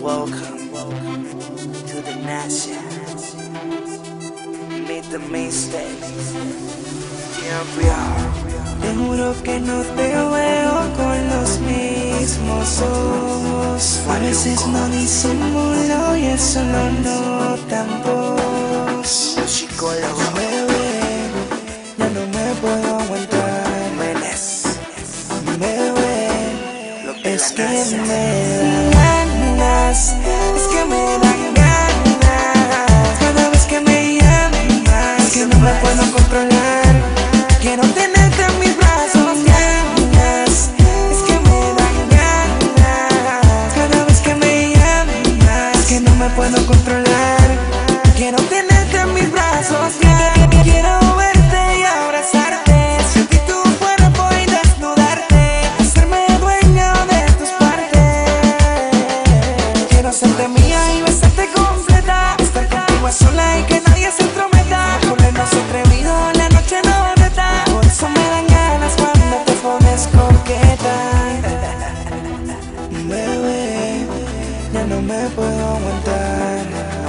Welcome to the Nasha. Meet the mistakes. Te juro que no te veo con los mismos ojos. A veces no disimulo y eso lo notan todos. Bebé, ya no me puedo aguantar. Bebé, es que me dan ganas, es que me dan ganas. Cada vez que me llamas, que no me puedo controlar. Quiero tenerte en mis brazos, ganas, es que me dan ganas. Cada vez que me llamas, que no me puedo controlar. Quiero tenerte en mis brazos, quiero verte y abrazarte, sentir tu cuerpo y desnudarte, hacerme dueño de tus partes. Quiero hacerte mía y besarte completa, estar contigo a sola y que nadie se entrometa. Ponernos atrevido, la noche no reta, por eso me dan ganas cuando te pones coqueta. Bebé, ya no me puedo aguantar.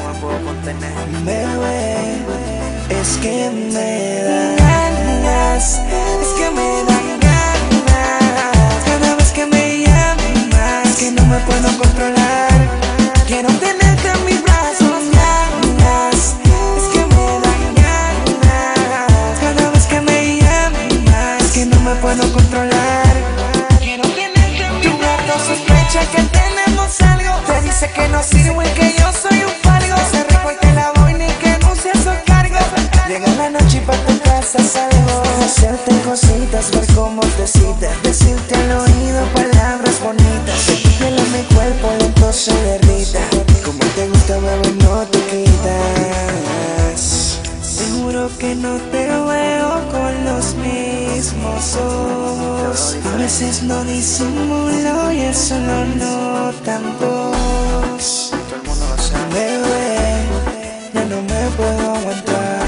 Bebé, es que me dan ganas, es que me dan ganas. Cada vez que me llamas, que no me puedo controlar. Quiero tenerte en mis brazos, ganas, es que me dan ganas. Cada vez que me llamas, que no me puedo controlar. Quiero tenerte en mis brazos. Tu gato sospecha que tenemos algo, te dice que no sirvo y que yo soy un fargo. Ese rico y te la voy ni que no se hace cargo. Llega la noche y pa' tu casa salgo, hacerte cositas, ver cómo te citas, decirte al oído palabras bonitas. De tu piel a mi cuerpo lento se derrita, como te gusta bebé no te quitas. Te juro que no te veo con los mismos ojos. A veces no disimulo y eso lo notan todos. Bebé, ya no me puedo aguantar.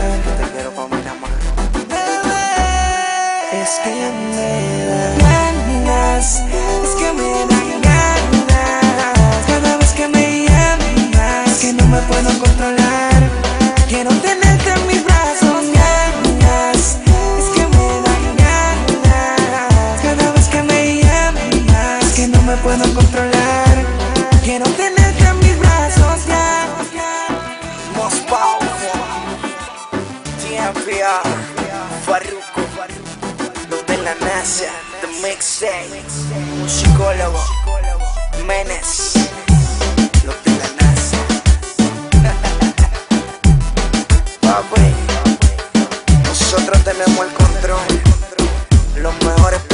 Bebé, es que me dan ganas, es que me dan ganas. Cada vez que me llamas, que no me puedo controlar. Quiero tenerte en mis brazos, ganas, es que me dan ganas. Cada vez que me llamas, que no me puedo controlar. Quiero tenerte en mis brazos, Most powerful. TMPR. Farruko. Los de la NASA. The Mixtape. Musicólogo. Menes. Los de la NASA. Papi, nosotros tenemos el control. Los mejores